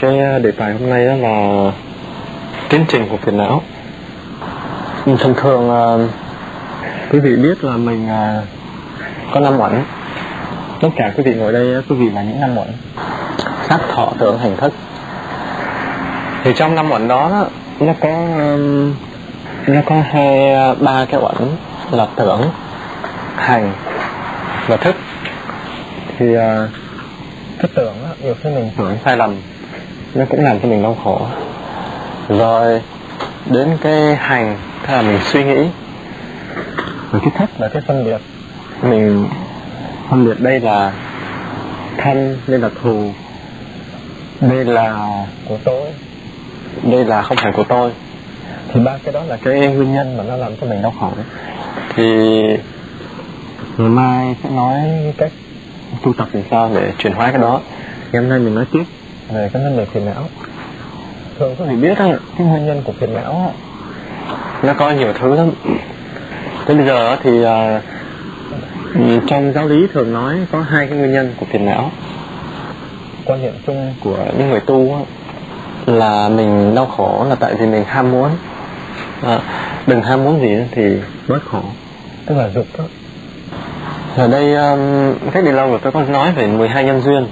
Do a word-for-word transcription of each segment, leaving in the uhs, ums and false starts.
cái đề tài hôm nay đó là tiến trình của phiền não. Thường thường uh, quý vị biết là mình uh, có năm uẩn. Tất cả quý vị ngồi đây, quý vị là những năm uẩn: sắc, thọ, tưởng, hành, thức. Thì trong năm uẩn đó, nó có um, nó có hai ba cái uẩn là tưởng, hành và thức. Thì uh, cái tưởng á, nhiều khi mình tưởng sai lầm, nó cũng làm cho mình đau khổ. Rồi đến cái hành, thế là mình suy nghĩ. Rồi cái thức là cái phân biệt. Mình phân biệt đây là thân, đây là thù, đây là của tôi, đây là không phải của tôi. Thì ba cái đó là cái nguyên nhân mà nó làm cho mình đau khổ. Thì ngày mai sẽ nói cách tu tập làm sao để chuyển hóa cái đó. Ngày hôm nay mình nói tiếp về cái vấn đề phiền não. Thường quý vị biết đó, cái nguyên nhân của phiền não đó, nó có nhiều thứ lắm. Tới bây giờ thì uh, trong giáo lý thường nói có hai cái nguyên nhân của phiền não. Quan niệm chung của những người tu đó, là mình đau khổ là tại vì mình ham muốn. À, đừng ham muốn gì thì bớt khổ, tức là dục đó. Ở đây um, cách đi lâu rồi tôi có nói về mười hai nhân duyên.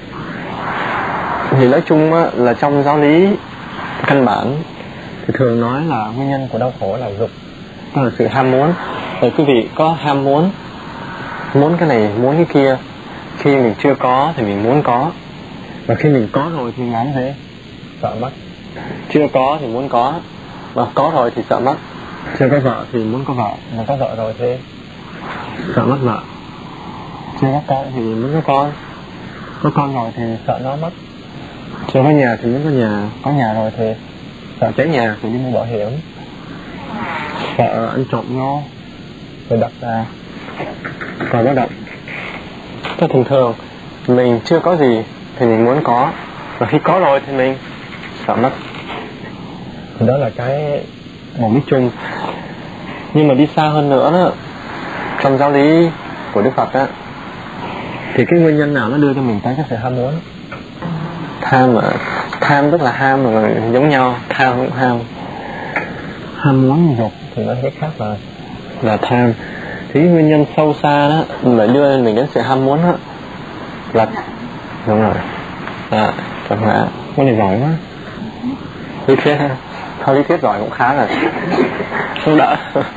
Thì nói chung á, là trong giáo lý căn bản thì thường nói là nguyên nhân của đau khổ là dục, tức là sự ham muốn. Rồi quý vị có ham muốn, muốn cái này, muốn cái kia. Khi mình chưa có thì mình muốn có, và khi mình có rồi thì làm gì? Sợ mất. Chưa có thì muốn có, mà có rồi thì sợ mất. Chưa có vợ thì muốn có vợ, mà có vợ rồi thì sợ mất vợ. Chưa có con thì muốn có con, có con rồi thì sợ nó mất. Chưa có nhà thì muốn có nhà, có nhà rồi thì sợ cháy nhà thì đi mua bảo hiểm. Sợ ăn trộm ngô rồi đặt ra còn báo động. Thế thường thường mình chưa có gì thì mình muốn có, và khi có rồi thì mình sợ mất. Thì đó là cái mục đích chung. Nhưng mà đi xa hơn nữa đó, trong giáo lý của Đức Phật á, thì cái nguyên nhân nào nó đưa cho mình tới cái sự ham muốn? Tham mà, tham tức là ham mà giống nhau, tham cũng ham. Ham muốn dục thì nó cái khác là là tham. Thì nguyên nhân sâu xa đó để đưa mình đến sự ham muốn đó là đúng rồi. À, cảm ơn. Con này giỏi quá. Lý thuyết ha. Thôi lý thuyết giỏi cũng khá rồi. Không đỡ.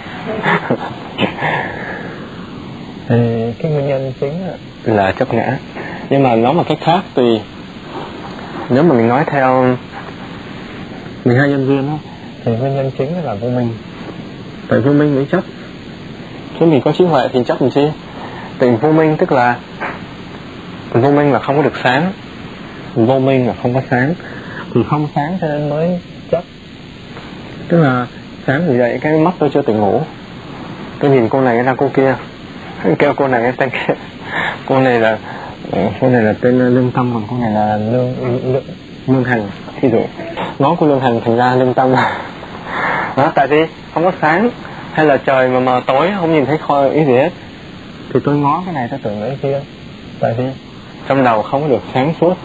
Thì cái nguyên nhân chính là chấp ngã. Nhưng mà nói một cách khác, tùy. Nếu mà mình nói theo mười hai nhân duyên đó, thì nguyên nhân chính là vô minh. Tại vô minh mới chấp. Chứ mình có trí huệ thì chấp làm chi? Tại vô minh tức là vô minh là không có được sáng. Vô minh là không có sáng. Thì không sáng cho nên mới chấp. Tức là sáng ngủ dậy cái mắt tôi chưa tỉnh ngủ, tôi nhìn cô này ra cô kia, kêu cô này tên kia. Cô này là cô này là tên Lương Tâm, còn cô này là Lương Lương, Lương Hằng. Thí dụ nói cô Lương Hằng thành ra Lương Tâm. Đó, tại vì không có sáng, hay là trời mà mờ tối không nhìn thấy khoi ý gì hết, thì tôi ngó cái này tôi tưởng cái kia. Tại vì trong đầu không có được sáng suốt,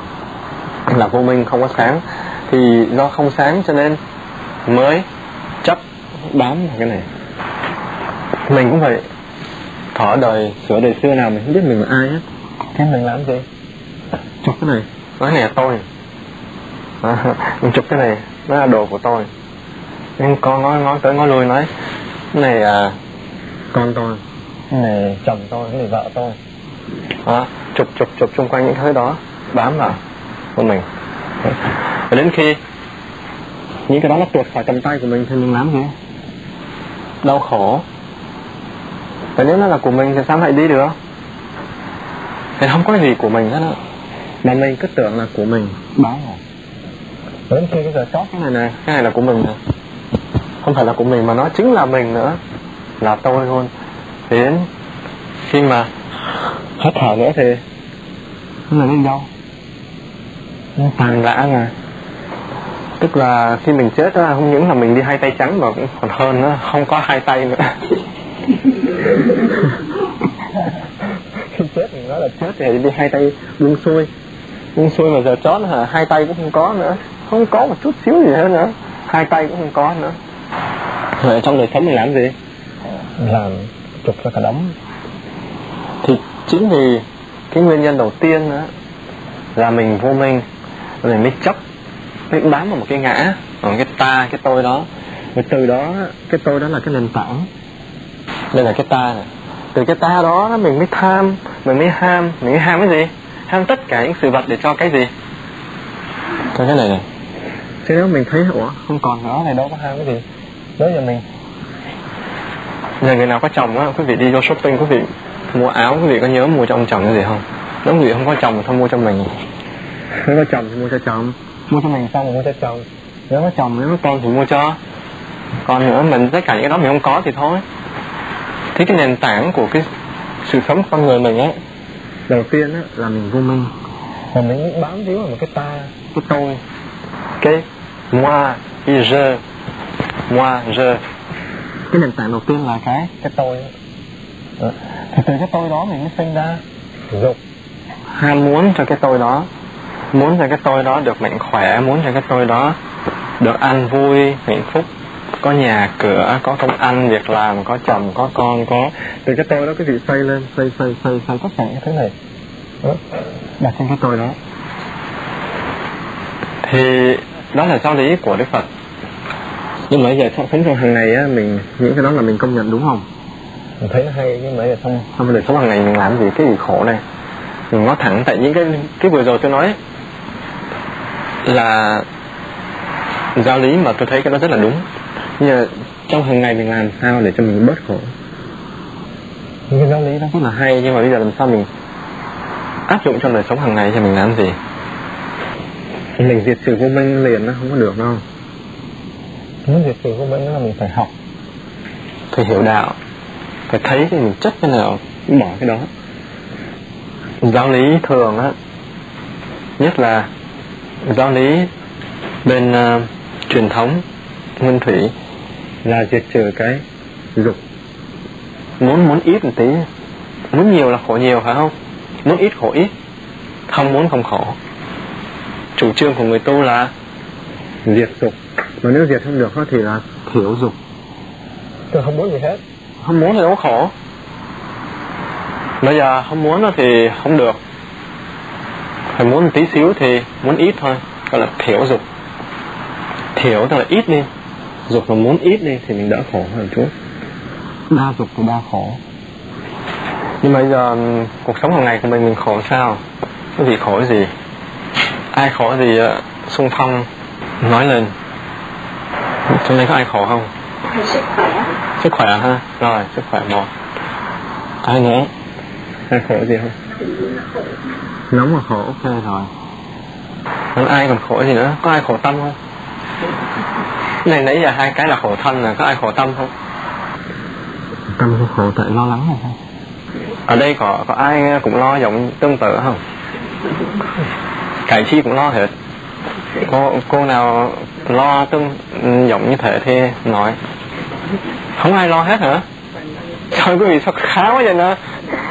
là vô minh không có sáng. Thì do không sáng cho nên mới chấp bám vào cái này. Mình cũng vậy. Thỏ đời sửa đời xưa nào mình không biết mình là ai hết, thế mình làm gì? Chụp cái này, nói này là tôi. À, mình chụp cái này, nó là đồ của tôi. Nhưng con nói nói tới nói lui nói cái này là con tôi, cái này chồng tôi, cái này vợ tôi. À, chụp chụp chụp xung quanh những thứ đó, bám vào của mình. Và đến khi những cái đó nó tuột khỏi tầm tay của mình thì mình làm gì? Đau khổ. Và nếu nó là của mình thì sao lại đi được? Thì không có gì của mình hết á, mà mình cứ tưởng là của mình, bám vào. Đến khi cái giờ chót cái này nè, cái này là của mình nè, không phải là của mình mà nó chính là mình nữa, là tôi luôn. Thì đến khi mà hết thở nữa thì nó là đến đâu? Nó tàn rã mà. Tức là khi mình chết đó, không những là mình đi hai tay trắng mà cũng còn hơn nữa, không có hai tay nữa. Khi chết mình nói là chết thì đi hai tay buông xuôi. buông xuôi mà giờ chót hả, hai tay cũng không có nữa, không có một chút xíu gì hết nữa, hai tay cũng không có nữa. Rồi trong đời sống mình làm gì? Làm chụp ra cả đống. Thì chính vì cái nguyên nhân đầu tiên đó là mình vô minh, mình mới chấp, mới bám vào một cái ngã, vào cái ta, cái tôi đó. Rồi từ đó, cái tôi đó là cái nền tảng. Đây là cái ta này. Từ cái ta đó mình mới tham, mình mới ham. Mình mới ham cái gì? Ham tất cả những sự vật để cho cái gì? Cho cái này này. Thế nếu mình thấy, ủa, không còn nữa này, đâu có ham cái gì. Bây giờ mình, giờ người nào có chồng á, quý vị đi vô shopping, quý vị mua áo, quý vị có nhớ mua cho ông chồng cái gì không? Nếu quý vị không có chồng thì thôi mua cho mình. Nếu có chồng thì mua cho chồng, mua cho mình xong rồi mua cho chồng. Nếu có chồng, nếu có con thì mua cho. Còn nữa mình tất cả những cái đó mình không có thì thôi. Thế cái nền tảng của cái sự sống con người mình á, đầu tiên á là mình vô minh. Và mình bám víu vào một cái ta, cái tôi, cái moi, cái je, moi, je. Cái nền tảng đầu tiên là cái cái tôi. Đó. Thì từ cái tôi đó mình mới sinh ra dục, ham muốn cho cái tôi đó, muốn cho cái tôi đó được mạnh khỏe, muốn cho cái tôi đó được an vui, hạnh phúc, có nhà cửa, có công ăn, việc làm, có chồng, có con, có từ cái tôi đó cái vị xây lên, xây xây xây xây tất cả những thứ này đó, đặt trên cái tôi đó. Thì đó là giáo lý của Đức Phật. Nhưng mà bây giờ sống trong hàng ngày á, mình những cái đó là mình công nhận đúng không? Mình thấy nó hay, nhưng mà bây giờ trong trong đời sống hàng ngày mình làm gì, cái gì khổ này? Mình nói thẳng, tại những cái cái vừa rồi tôi nói ấy, là giáo lý mà tôi thấy cái đó rất là đúng. Nhưng mà trong hàng ngày mình làm sao để cho mình bớt khổ? Những cái giáo lý đó rất là hay, nhưng mà bây giờ làm sao mình áp dụng trong đời sống hàng ngày cho mình làm gì? Mình diệt trừ vô minh liền nó không có được đâu. Muốn diệt trừ vô minh đó là mình phải học, phải hiểu đạo, phải thấy cái mình chấp cái nào, bỏ cái đó. Giáo lý thường á, nhất là giáo lý bên uh, truyền thống nguyên thủy là diệt trừ cái dục. Muốn muốn ít một tí, muốn nhiều là khổ nhiều phải không? Muốn ít khổ ít, không muốn không khổ. Chủ trương của người tu là diệt dục, mà nếu diệt không được thì là thiểu dục. Tôi không muốn gì hết, không muốn thì đâu có khổ. Bây giờ không muốn thì không được, phải muốn một tí xíu thì muốn ít thôi, gọi là thiểu dục. Thiểu tức là ít đi, dục mà muốn ít đi thì mình đỡ khổ hơn chút. Đa dục thì đa khổ. Nhưng mà bây giờ cuộc sống hàng ngày của mình mình khổ sao? Cái gì khổ gì? Ai khổ gì xung phong nói lên. Trong đây có ai khổ không? Sức khỏe. Sức khỏe ha. Rồi, sức khỏe một. Ai nữa? Ai khổ gì không? Nóng mà khổ, ok rồi. Còn ai còn khổ gì nữa? Có ai khổ tâm không? Này nãy giờ hai cái là khổ thân là có ai khổ tâm không? Tâm không khổ tại lo lắng này thôi. Ở đây có có ai cũng lo giống tương tự không? Cái chi cũng lo hết. Cô cô nào lo tương giống như thế thì nói. Không ai lo hết hả? Trời, quý vị sao khá quá vậy nữa.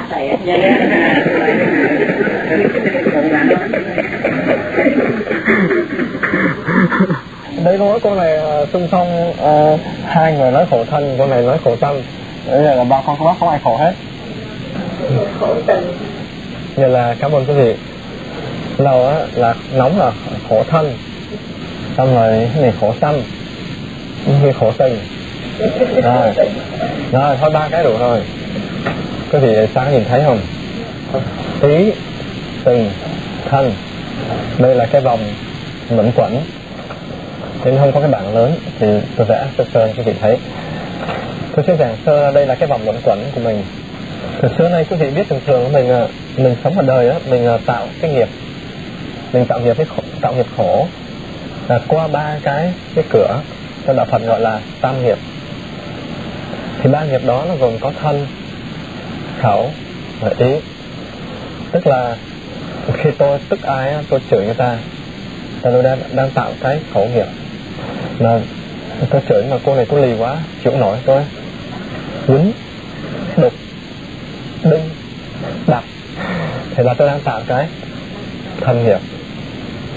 Đấy có cô này xung phong uh, hai người nói khổ thân, cô này nói khổ tâm. Bây giờ là ba con bác không ai khổ hết. Khổ tình. Vậy là cảm ơn quý vị. Đầu á là nóng là khổ thân, xong rồi cái này khổ tâm, cái khổ tình. Rồi, rồi thôi ba cái đủ rồi. Quý vị sáng nhìn thấy không? Ý, tình, thân. Đây là cái vòng luẩn quẩn. Thì không có cái bảng lớn thì tôi vẽ sơ sơ quý vị thấy. Tôi sẽ giảng sơ đây là cái vòng luẩn quẩn của mình. Từ xưa nay quý vị biết thường thường của mình là mình sống ở đời á, mình tạo cái nghiệp, mình tạo nghiệp cái khổ, tạo nghiệp khổ là qua ba cái cái cửa, cho đạo Phật gọi là tam nghiệp. Thì ba nghiệp đó nó gồm có thân, khẩu và ý. Tức là khi tôi tức ai tôi chửi người ta, tôi đang đang tạo cái khẩu nghiệp. Mà tôi chửi mà cô này cô lì quá, chịu nổi, tôi quýnh, đục, đinh, đập, thì là tôi đang tạo cái thân nghiệp.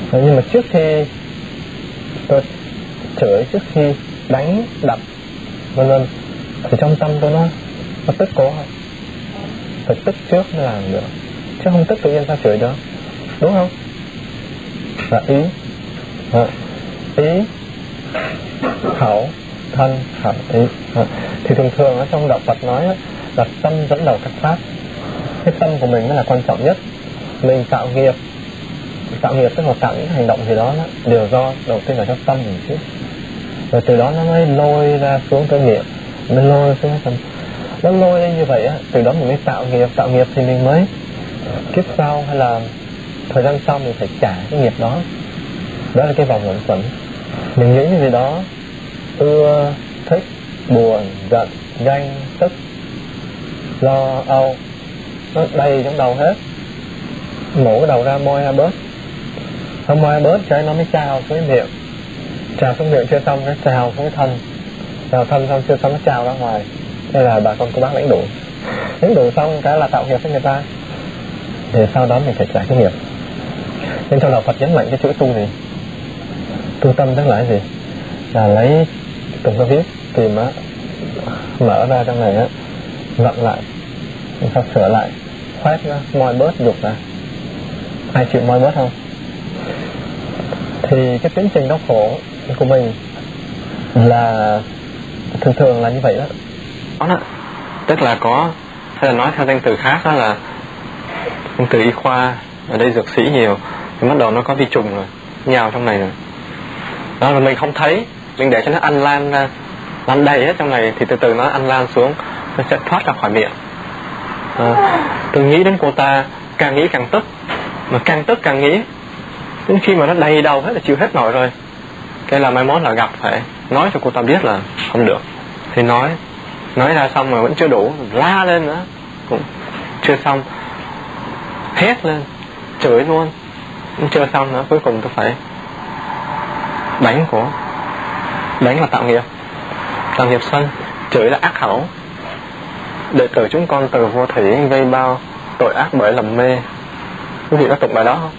Nhưng mà trước khi tôi chửi, trước khi đánh, đập vân vân, thì trong tâm tôi nó nó tức có không? Phải tức trước mới làm được, chứ không tức tự nhiên sao chửi được, đúng không? Là ý à, ý khẩu thân khẩu ý à. Thì thường thường ở trong đạo Phật nói á, là tâm dẫn đầu các pháp. Cái tâm của mình mới là quan trọng nhất. Mình tạo nghiệp, tạo nghiệp tức là tạo những hành động gì đó, đó đều do đầu tiên là trong tâm mình chứ, rồi từ đó nó mới lôi ra xuống cái nghiệp, mới lôi xuống cái tâm. Nó lôi lên như vậy á, từ đó mình mới tạo nghiệp, tạo nghiệp thì mình mới kiếp sau hay là thời gian sau mình phải trả cái nghiệp đó. Đó là cái vòng luẩn quẩn. Mình nghĩ cái gì đó ưa, thích, buồn, giận, ganh, tức, lo, âu, nó đầy trong đầu hết. Mổ cái đầu ra, moi ra bớt, không moi bớt cái nó mới trào xuống cái miệng, trào xuống miệng chưa xong cái trào xuống cái thân, trào thân xong chưa xong nó trào ra ngoài. Thế là bà con cô bác lãnh đủ, lãnh đủ xong cái là tạo nghiệp với người ta, thì sau đó mình phải trả cái nghiệp. Nên trong đạo Phật nhấn mạnh cái chữ tu gì? Tu tâm tức là cái gì? Là lấy từng cái viết tìm á, mở ra trong này á, vặn lại, sao sửa lại, khoét ra, moi bớt dục ra. Ai chịu moi bớt không? Thì cái tiến trình đau khổ của mình là thường thường là như vậy đó. Đó đó, tức là có, hay là nói theo danh từ khác đó là danh từ y khoa, ở đây dược sĩ nhiều, thì bắt đầu nó có vi trùng rồi, nhào trong này rồi. Đó là mình không thấy, mình để cho nó ăn lan ra, lan đầy hết trong này, thì từ từ nó ăn lan xuống, nó sẽ thoát ra khỏi miệng. À, tôi nghĩ đến cô ta, càng nghĩ càng tức, mà càng tức càng nghĩ, đến khi mà nó đầy đầu hết là chịu hết nổi rồi, cái là mai mốt là gặp phải nói cho cô ta biết là không được, thì nói nói ra xong mà vẫn chưa đủ, la lên nữa cũng chưa xong, hét lên chửi luôn cũng chưa xong nữa, cuối cùng tôi phải đánh cổ. Đánh là tạo nghiệp, tạo nghiệp sân. Chửi là ác khẩu. Đệ tử chúng con từ vô thủy gây bao tội ác bởi lầm mê. Quý vị có tụng bài đó không?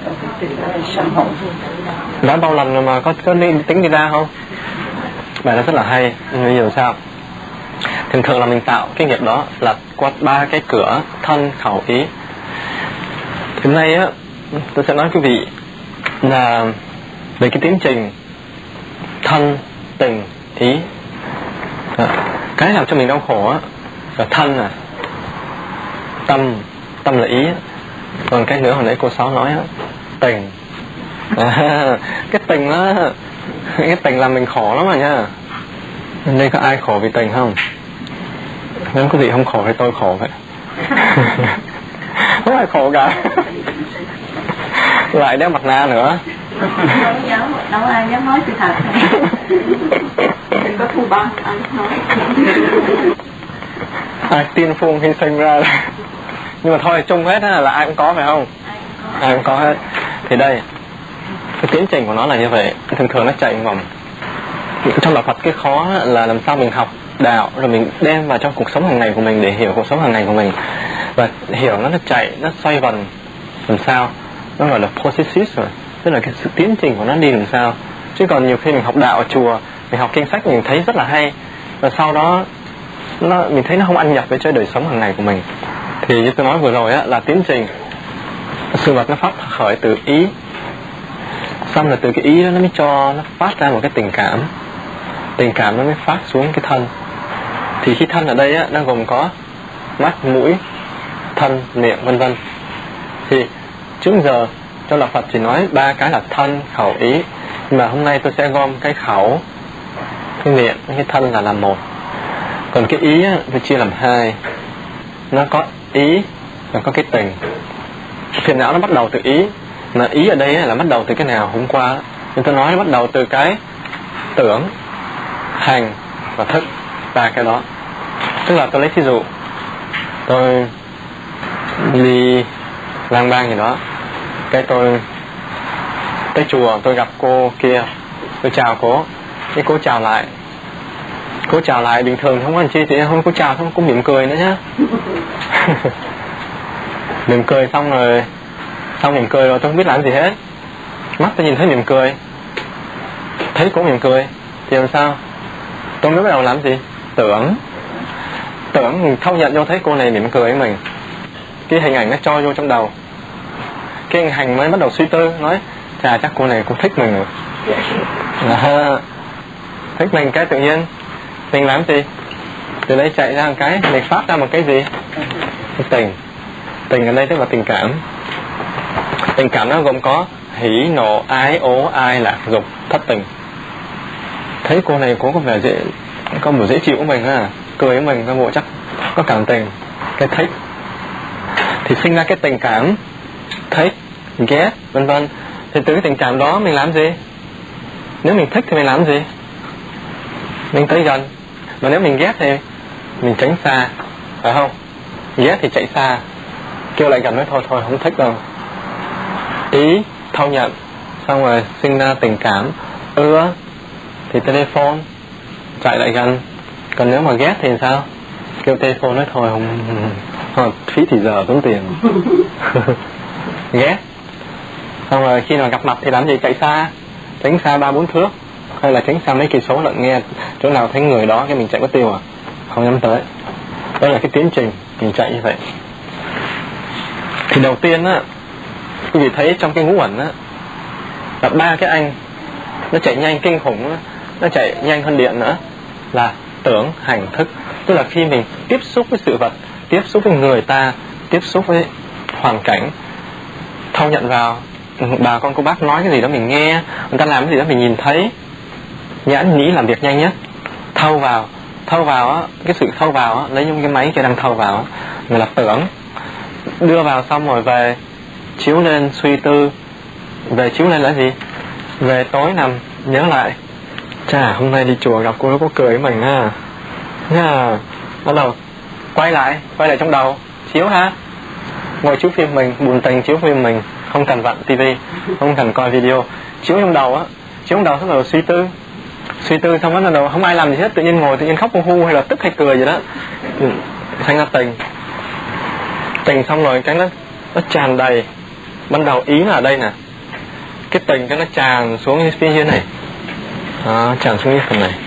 Đã bao lần rồi mà có, có đi, tính đi ra không? Bài đó rất là hay. Bây giờ sao? Thường thường là mình tạo cái nghiệp đó là qua ba cái cửa thân, khẩu, ý. Hôm nay á, tôi sẽ nói quý vị là về cái tiến trình thân, tình, ý. Cái làm cho mình đau khổ á là thân à, tâm, tâm là ý. Còn cái nữa hồi nãy cô Sáu nói á, tình. À, cái tình á, cái tình làm mình khổ lắm rồi nha. Nên có ai khổ vì tình không? Nếu quý vị không khổ thì tôi khổ vậy. Không ai khổ cả. Lại đeo mặt nạ nữa. Đâu dám, đâu ai dám nói sự thật. Đừng có thu băng, ai nói. Ai tiên phong hy sinh ra. Nhưng mà thôi, chung hết là ai cũng có phải không? Ai cũng có hết. Thì đây, cái tiến trình của nó là như vậy. Thường thường nó chạy vòng. Trong đạo Phật cái khó là làm sao mình học đạo rồi mình đem vào trong cuộc sống hàng ngày của mình để hiểu cuộc sống hàng ngày của mình, và hiểu nó nó chạy, nó xoay vần làm sao, nó gọi là processes rồi, tức là cái sự tiến trình của nó đi làm sao. Chứ còn nhiều khi mình học đạo ở chùa, mình học kinh sách mình thấy rất là hay, và sau đó nó, mình thấy nó không ăn nhập với chơi đời sống hàng ngày của mình. Thì như tôi nói vừa rồi á, là tiến trình sự vật nó phát khởi từ ý, xong là từ cái ý đó nó mới cho nó phát ra một cái tình cảm, tình cảm nó mới phát xuống cái thân. Thì cái thân ở đây á, nó gồm có mắt, mũi, thân, miệng vân vân. Thì trước giờ trong đạo Phật chỉ nói ba cái là thân, khẩu, ý, nhưng mà hôm nay tôi sẽ gom cái khẩu, cái miệng, cái thân là làm một. Còn cái ý á, tôi chia làm hai, nó có ý và có cái tình. Phiền não nó bắt đầu từ ý, mà ý ở đây là bắt đầu từ cái nào hôm qua, nhưng tôi nói nó bắt đầu từ cái tưởng, hành và thức, ba cái đó. Tức là tôi lấy thí dụ, tôi đi lang bang gì đó, cái tôi tới chùa, tôi gặp cô kia, tôi chào cô, cái cô chào lại, cô chào lại bình thường không có làm chi thì không, cô chào xong cô mỉm cười nữa nhá. Mỉm cười xong rồi, xong mỉm cười rồi tôi không biết làm gì hết, Mắt tôi nhìn thấy mỉm cười, thấy cô mỉm cười thì làm sao? Tôi mới bắt đầu làm gì? Tưởng. Tưởng thâu nhận vô thấy cô này mỉm cười với mình, cái hình ảnh nó cho vô trong đầu, cái hình ảnh mới bắt đầu suy tư, nói chà chắc cô này cũng thích mình rồi. À, thích mình cái tự nhiên mình làm gì? Từ đây chạy ra một cái, mình phát ra một cái gì? Cái tình. Tình ở đây tức là tình cảm. Tình cảm nó gồm có hỉ, nộ, ái, ố, ai, lạc, dục, thất tình. Thấy cô này có vẻ dễ, có một dễ chịu của mình à, cười với mình, cái bộ chắc có cảm tình, cái thích, thì sinh ra cái tình cảm thích, ghét, vân vân. Thì từ cái tình cảm đó mình làm gì? Nếu mình thích thì mình làm gì? Mình tới gần. Mà nếu mình ghét thì mình tránh xa, phải không? Ghét thì chạy xa, kêu lại gần nói thôi thôi không thích đâu. Ý thâu nhận, xong rồi sinh ra tình cảm ưa thì telephone, chạy lại gần. Còn nếu mà ghét thì sao? Kêu telephone nói thôi không, không phí thì giờ tốn tiền. Ghét. Xong rồi khi nào gặp mặt thì làm gì? Chạy xa, tránh xa ba bốn thước, hay là tránh xa mấy cây số lận, nghe chỗ nào thấy người đó cái mình chạy mất tiêu à, không dám tới. Đó là cái tiến trình mình chạy như vậy. Thì đầu tiên á, quý vị thấy trong cái ngũ uẩn á, là ba cái anh nó chạy nhanh kinh khủng á, nó chạy nhanh hơn điện nữa, là tưởng, hành, thức. Tức là khi mình tiếp xúc với sự vật, tiếp xúc với người ta, tiếp xúc với hoàn cảnh, thâu nhận vào. Bà con cô bác nói cái gì đó mình nghe, người ta làm cái gì đó mình nhìn thấy, nhãn nhĩ làm việc nhanh nhất. Thâu vào, thâu vào á, cái sự thâu vào á, lấy những cái máy kia đang thâu vào á, người là tưởng. Đưa vào xong rồi về chiếu lên suy tư. Về chiếu lên là gì? Về tối nằm nhớ lại, chà hôm nay đi chùa gặp cô đó có cười với mình ha, nha. Bắt đầu quay lại, quay lại trong đầu, chiếu ha. Ngồi chiếu phim mình, buồn tình chiếu phim mình, không cần vặn tivi, không cần coi video, chiếu trong đầu á, chiếu trong đầu xong rồi suy tư, suy tư xong bắt đầu không ai làm gì hết, tự nhiên ngồi tự nhiên khóc hu hu hay là tức hay cười gì đó, thành ra tình. Tình xong rồi cái nó nó tràn đầy. Ban đầu ý là ở đây nè, cái tình cái nó tràn xuống phía dưới này, à, tràn xuống cái phần này,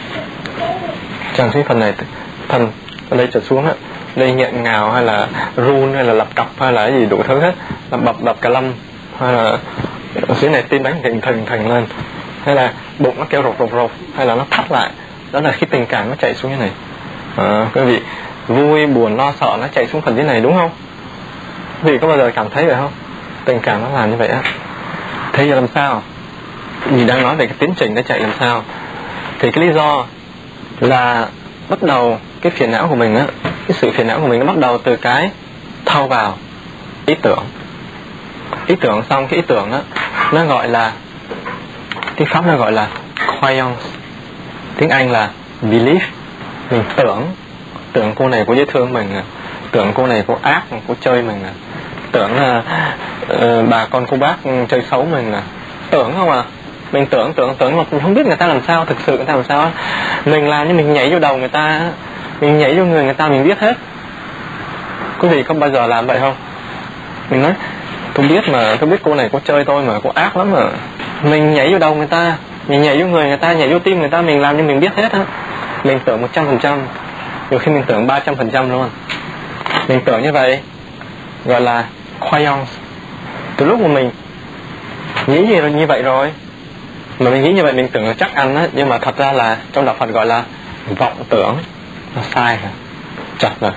tràn xuống phần này, phần ở đây trở xuống á, đây nghẹn ngào hay là run hay là lập cập hay là cái gì đủ thứ hết, là bập đập cả lâm, hay là ở dưới này tim đánh thình thình thình lên, hay là bụng nó kêu rột rột rột, hay là nó thắt lại. Đó là khi tình cảm nó chạy xuống như này. À, quý vị vui buồn lo sợ nó chạy xuống phần dưới này đúng không? Quý vị có bao giờ cảm thấy vậy không? Tình cảm nó làm như vậy á. Thế giờ làm sao? Mình đang nói về cái tiến trình nó chạy làm sao. Thì cái lý do là bắt đầu cái phiền não của mình á, cái sự phiền não của mình nó bắt đầu từ cái thâu vào ý tưởng. Ý tưởng xong cái ý tưởng á, nó gọi là, cái pháp nó gọi là croyance, tiếng Anh là belief. Mình tưởng, tưởng cô này có dễ thương mình à, tưởng cô này có ác, có chơi mình à, tưởng là uh, bà con cô bác chơi xấu mình à, tưởng không à. Mình tưởng tưởng tưởng mà không biết người ta làm sao, thực sự người ta làm sao. Mình làm như mình nhảy vô đầu người ta, mình nhảy vô người người ta, mình biết hết. Quý vị có bao giờ làm vậy không? Mình nói tôi biết mà, tôi biết cô này có chơi tôi mà, cô ác lắm mà. Mình nhảy vô đầu người ta, mình nhảy vô người người ta, nhảy vô tim người ta, mình làm như mình biết hết á. Mình tưởng một trăm phần trăm, nhiều khi mình tưởng ba trăm phần trăm luôn. Mình tưởng như vậy gọi là croyance. Từ lúc mà mình nghĩ như, như vậy rồi, mà mình nghĩ như vậy mình tưởng là chắc ăn á, nhưng mà thật ra là trong đạo Phật gọi là vọng tưởng. Nó sai rồi, chật rồi.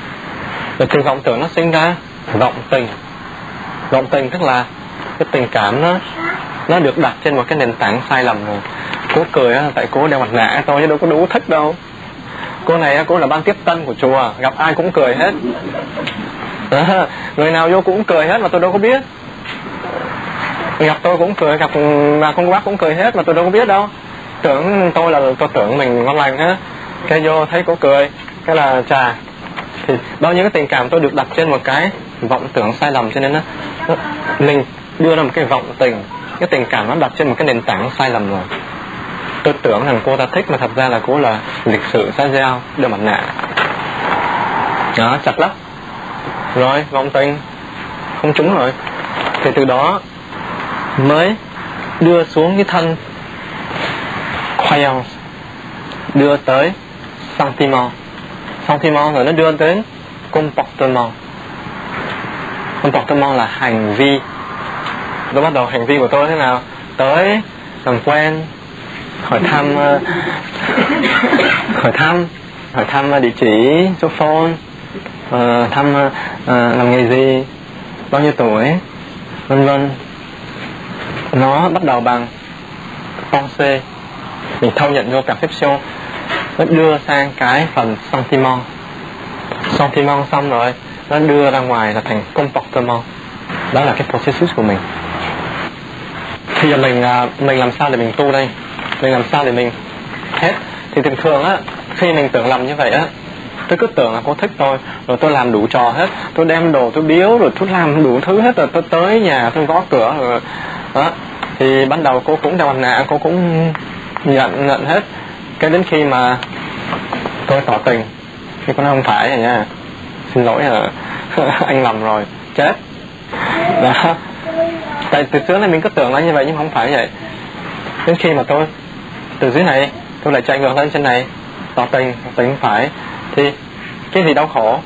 Rồi từ vọng tưởng nó sinh ra vọng tình. Vọng tình tức là cái tình cảm nó nó được đặt trên một cái nền tảng sai lầm rồi. Cô cười á, tại cô đeo mặt nạ thôi chứ đâu có đủ thích đâu. Cô này cô là ban tiếp tân của chùa, gặp ai cũng cười hết. À, người nào vô cũng cười hết mà tôi đâu có biết. Gặp tôi cũng cười, gặp bà con bác cũng cười hết mà tôi đâu có biết đâu. Tưởng tôi là tôi tưởng mình ngon lành á, cái vô thấy cô cười, cái là chà. Thì bao nhiêu cái tình cảm tôi được đặt trên một cái vọng tưởng sai lầm, cho nên nó, nó mình đưa ra một cái vọng tình, cái tình cảm nó đặt trên một cái nền tảng sai lầm rồi. Tôi tưởng rằng cô ta thích mà thật ra là cô là lịch sự xã giao, đeo mặt nạ. Đó, chặt lắm. Rồi, vọng tình không trúng rồi. Thì từ đó mới đưa xuống cái thân croyance, đưa tới sentiment, sentiment rồi nó đưa đến comportement. Comportement là hành vi. Tôi bắt đầu hành vi của tôi thế nào? Tới làm quen, hỏi thăm uh, hỏi thăm hỏi thăm địa chỉ, số phone, uh, thăm uh, làm nghề gì, bao nhiêu tuổi, vân vân. Nó bắt đầu bằng pensée, mình thâu nhận vô perception, nó đưa sang cái phần sentiment. Sentiment xong rồi nó đưa ra ngoài là thành comportement. Đó là cái processus của mình. Bây giờ mình mình làm sao để mình tu đây? Mình làm sao để mình hết? Thì thường thường á, khi mình tưởng lầm như vậy á, tôi cứ tưởng là cô thích tôi, rồi tôi làm đủ trò hết, tôi đem đồ tôi biếu, rồi tôi làm đủ thứ hết, rồi tôi tới nhà tôi gõ cửa rồi đó. Thì ban đầu cô cũng đeo mặt nạ, cô cũng nhận nhận hết. Cái đến khi mà tôi tỏ tình, thì cô nói không phải rồi nha, xin lỗi là anh lầm rồi, chết đó. Tại từ trước này mình cứ tưởng là như vậy nhưng không phải vậy. Đến khi mà tôi từ dưới này tôi lại chạy ngược lên trên này, tỏ tình, tỏ tình không phải, thì cái gì đau khổ?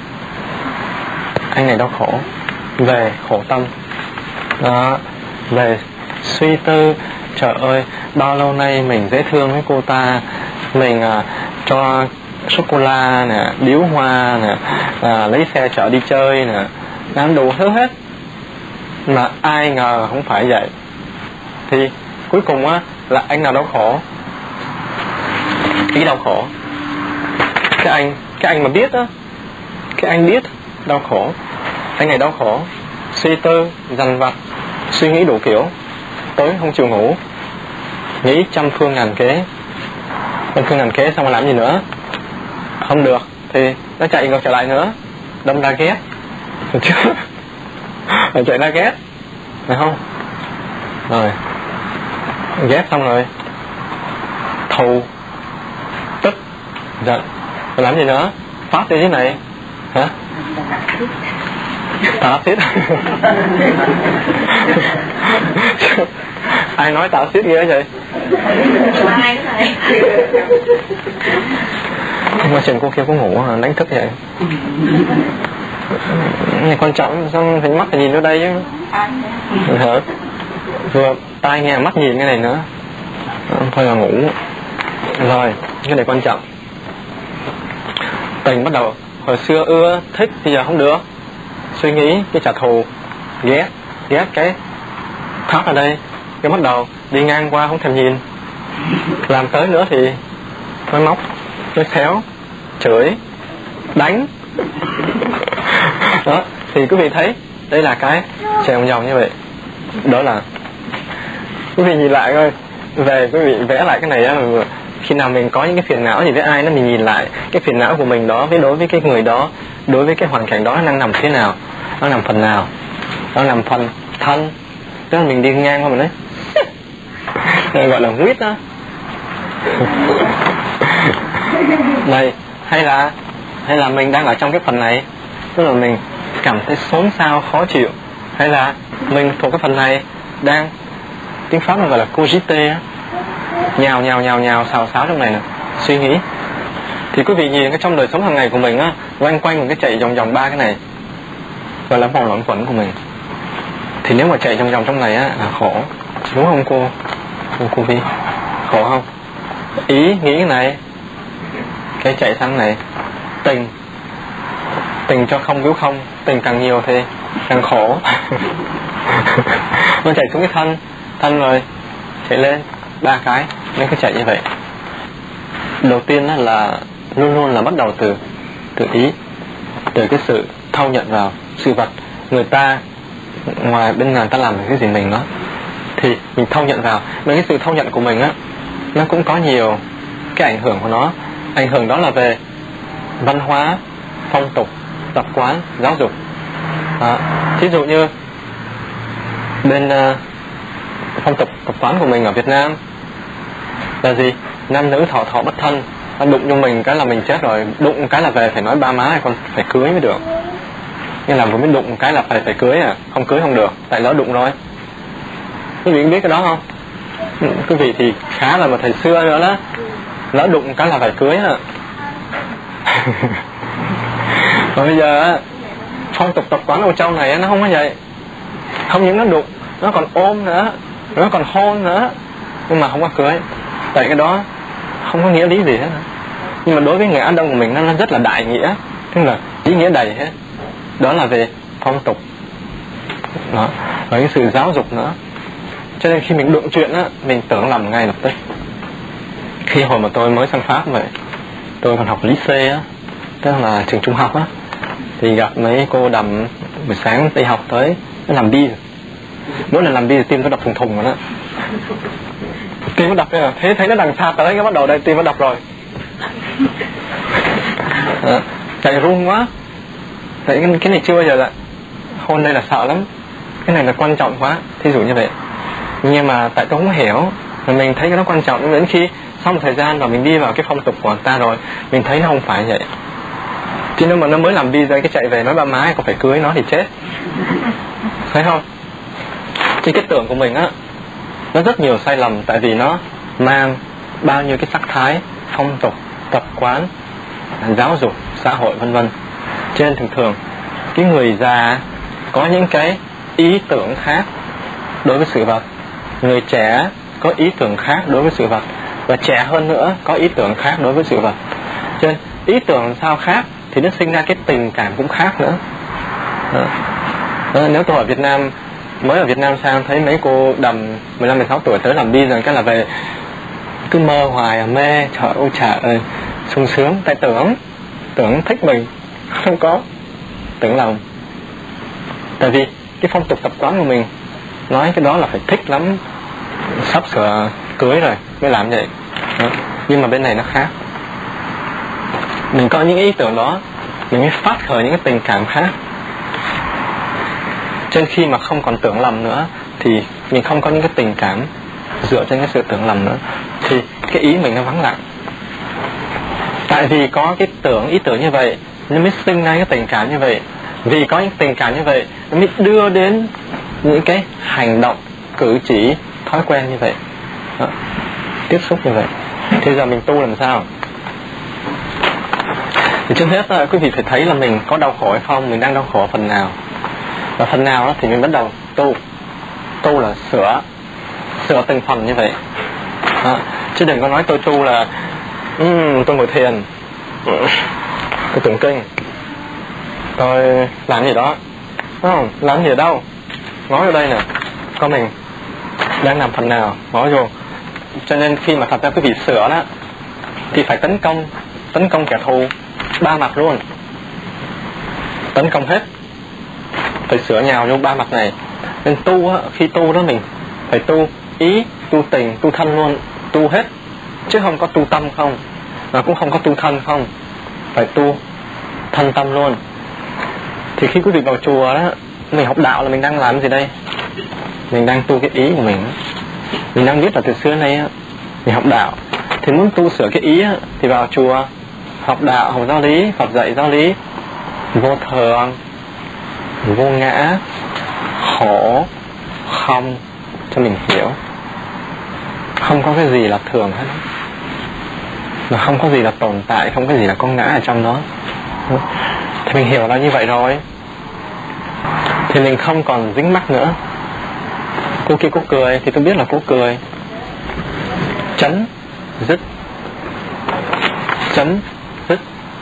Anh này đau khổ về khổ tâm đó, về suy tư, trời ơi bao lâu nay mình dễ thương với cô ta, mình uh, cho sô cô la nè, điếu hoa nè, uh, lấy xe chở đi chơi nè, làm đủ thứ hết, mà ai ngờ không phải vậy. Thì cuối cùng á là anh nào đau khổ? Ý đau khổ, cái anh cái anh mà biết á, cái anh biết đau khổ, anh này đau khổ, suy tư, dằn vặt, suy nghĩ đủ kiểu, tối không chịu ngủ, nghĩ trăm phương ngàn kế, trăm phương ngàn kế xong rồi làm gì nữa? Không được thì nó chạy ngược trở lại nữa, đâm ra ghét, được chưa? Rồi chạy ra ghét, phải không? Rồi ghét xong rồi thù, tức, giận, rồi làm gì nữa? Phát đi thế này hả? Tạo xít. Ai nói tạo xít ghê vậy? Không, mà chừng cô kia có ngủ hả? Đánh thức vậy. Này quan trọng, sao phải mắt phải nhìn vô đây chứ? Hả? Vừa tai nghe mắt nhìn cái này nữa. Thôi là ngủ. Rồi, cái này quan trọng. Tình bắt đầu hồi xưa ưa, thích, bây giờ không được. Suy nghĩ, cái trả thù, ghét, ghét cái thoát ở đây, cái bắt đầu đi ngang qua không thèm nhìn, làm tới nữa thì nói móc, nói xéo, chửi, đánh. Đó, thì quý vị thấy đây là cái chạy vòng vòng như vậy. Đó là quý vị nhìn lại coi, về quý vị vẽ lại cái này á, khi nào mình có những cái phiền não gì với ai đó, mình nhìn lại cái phiền não của mình đó với đối với cái người đó, đối với cái hoàn cảnh đó, nó đang nằm thế nào, nó nằm phần nào, nó nằm phần thân, tức là mình đi ngang qua mình đấy gọi là huyết đó. Này, hay là hay là mình đang ở trong cái phần này, tức là mình cảm thấy xốn xao, khó chịu, hay là mình thuộc cái phần này đang, tiếng Pháp nó gọi là cogite á, nhào nhào nhào nhào xào xáo trong này nè, suy nghĩ. Thì quý vị nhìn cái trong đời sống hàng ngày của mình á, quanh quanh một cái chạy vòng vòng ba cái này gọi là vòng luẩn quẩn của mình. Thì nếu mà chạy vòng vòng trong này á là khổ, đúng không cô? Cô, cô Vi, khổ không? Ý nghĩ cái này, cái chạy sang này, tình, tình cho không biếu không, tình càng nhiều thì càng khổ. Nó chạy xuống cái thân, thân rồi chạy lên, ba cái, nó cứ chạy như vậy. Đầu tiên là luôn luôn là bắt đầu từ từ ý, từ cái sự thâu nhận vào sự vật. Người ta ngoài bên ngoài ta làm cái gì mình đó, thì mình thâu nhận vào. Mà cái sự thâu nhận của mình á, nó cũng có nhiều cái ảnh hưởng của nó. Ảnh hưởng đó là về văn hóa, phong tục, tập quán, giáo dục. Đó. Thí dụ như bên uh, phong tục tập quán của mình ở Việt Nam là gì? Nam nữ thọ thọ bất thân, đụng cho mình cái là mình chết rồi, đụng cái là về phải nói ba má hay con phải cưới mới được. Nhưng làm vừa mới đụng cái là phải phải cưới à, không cưới không được, tại lỡ đụng rồi. Quý vị biết cái đó không? Quý vị thì khá là một thời xưa nữa đó, lỡ đụng cái là phải cưới à. Còn bây giờ á, phong tục tập quán Âu Châu này nó không có vậy. Không những nó đụng, nó còn ôm nữa, nó còn hôn nữa, nhưng mà không có cưới. Tại cái đó không có nghĩa lý gì hết. Nhưng mà đối với người Á Đông của mình, nó rất là đại nghĩa, tức là ý nghĩa đầy hết. Đó là về phong tục đó, và cái sự giáo dục nữa. Cho nên khi mình đụng chuyện á, mình tưởng lầm ngay lập tức. Khi hồi mà tôi mới sang Pháp vậy, tôi còn học lycée á, tức là trường trung học á, thì gặp mấy cô đầm buổi sáng đi học tới, nó làm bi. Mỗi lần làm bi thì tim nó đập thùng thùng rồi đó. Tim nó đập rồi, thế thấy nó đằng xa tới, cái bắt đầu đây tim nó đập rồi. À, chạy run quá. Thấy cái, cái này chưa bao giờ là hôn đây là sợ lắm, cái này là quan trọng quá, thí dụ như vậy. Nhưng mà tại tôi không hiểu, rồi mình thấy cái nó quan trọng, nhưng đến khi sau một thời gian và mình đi vào cái phong tục của người ta rồi, mình thấy nó không phải vậy. Chứ nếu mà nó mới làm bi ra cái chạy về nói ba má có phải cưới nó thì chết, thấy không? Thì cái tưởng của mình á, nó rất nhiều sai lầm, tại vì nó mang bao nhiêu cái sắc thái, phong tục, tập quán, giáo dục, xã hội vân vân. Cho nên thường thường cái người già có những cái ý tưởng khác đối với sự vật, người trẻ có ý tưởng khác đối với sự vật, và trẻ hơn nữa có ý tưởng khác đối với sự vật. Cho nên ý tưởng làm sao khác thì nó sinh ra cái tình cảm cũng khác nữa. Đó. Đó, nếu tôi ở Việt Nam, mới ở Việt Nam sang thấy mấy cô đầm mười lăm mười sáu tuổi tới làm bi rồi cái là về cứ mơ hoài, mê, trời ơi trời ơi, sung sướng. Tại tưởng tưởng thích mình, không có, tưởng lòng. Tại vì cái phong tục tập quán của mình nói cái đó là phải thích lắm, sắp sửa cưới rồi mới làm vậy. Đó. Nhưng mà bên này nó khác. Mình có những ý tưởng đó, mình mới phát khởi những cái tình cảm khác. Trên khi mà không còn tưởng lầm nữa, thì mình không có những cái tình cảm dựa trên cái sự tưởng lầm nữa, thì cái ý mình nó vắng lặng. Tại vì có cái tưởng, ý tưởng như vậy, nó mới sinh ra cái tình cảm như vậy. Vì có những tình cảm như vậy, nó mới đưa đến những cái hành động, cử chỉ, thói quen như vậy. Đó. Tiếp xúc như vậy. Thì giờ mình tu làm sao? Thì trước hết là quý vị phải thấy là mình có đau khổ hay không, mình đang đau khổ phần nào. Và phần nào đó thì mình bắt đầu tu. Tu là sửa, sửa từng phần như vậy. Đó. Chứ đừng có nói tôi tu là um, tôi ngồi thiền, tôi tụng kinh, tôi làm gì đó. Không, làm gì ở đâu, nói ở đây nè, có mình đang làm phần nào, nói vô. Cho nên khi mà thật ra quý vị sửa đó, thì phải tấn công, tấn công kẻ thù ba mặt luôn, tấn công hết, phải sửa nhào vô ba mặt này. Nên tu á, khi tu đó mình phải tu ý, tu tình, tu thân luôn, tu hết, chứ không có tu tâm không, và cũng không có tu thân không, phải tu thân tâm luôn. Thì khi quý vị vào chùa đó, mình học đạo là mình đang làm gì đây? Mình đang tu cái ý của mình. Mình đang biết là từ xưa đến nay á, mình học đạo, thì muốn tu sửa cái ý á, thì vào chùa học đạo, học giáo lý, Phật dạy giáo lý vô thường, vô ngã, khổ, không, cho mình hiểu. Không có cái gì là thường hết, mà không có gì là tồn tại, không có gì là có ngã ở trong đó. Thì mình hiểu là như vậy rồi, thì mình không còn dính mắc nữa. Cô kia cô cười thì tôi biết là cô cười. Chấm dứt, chấm dứt.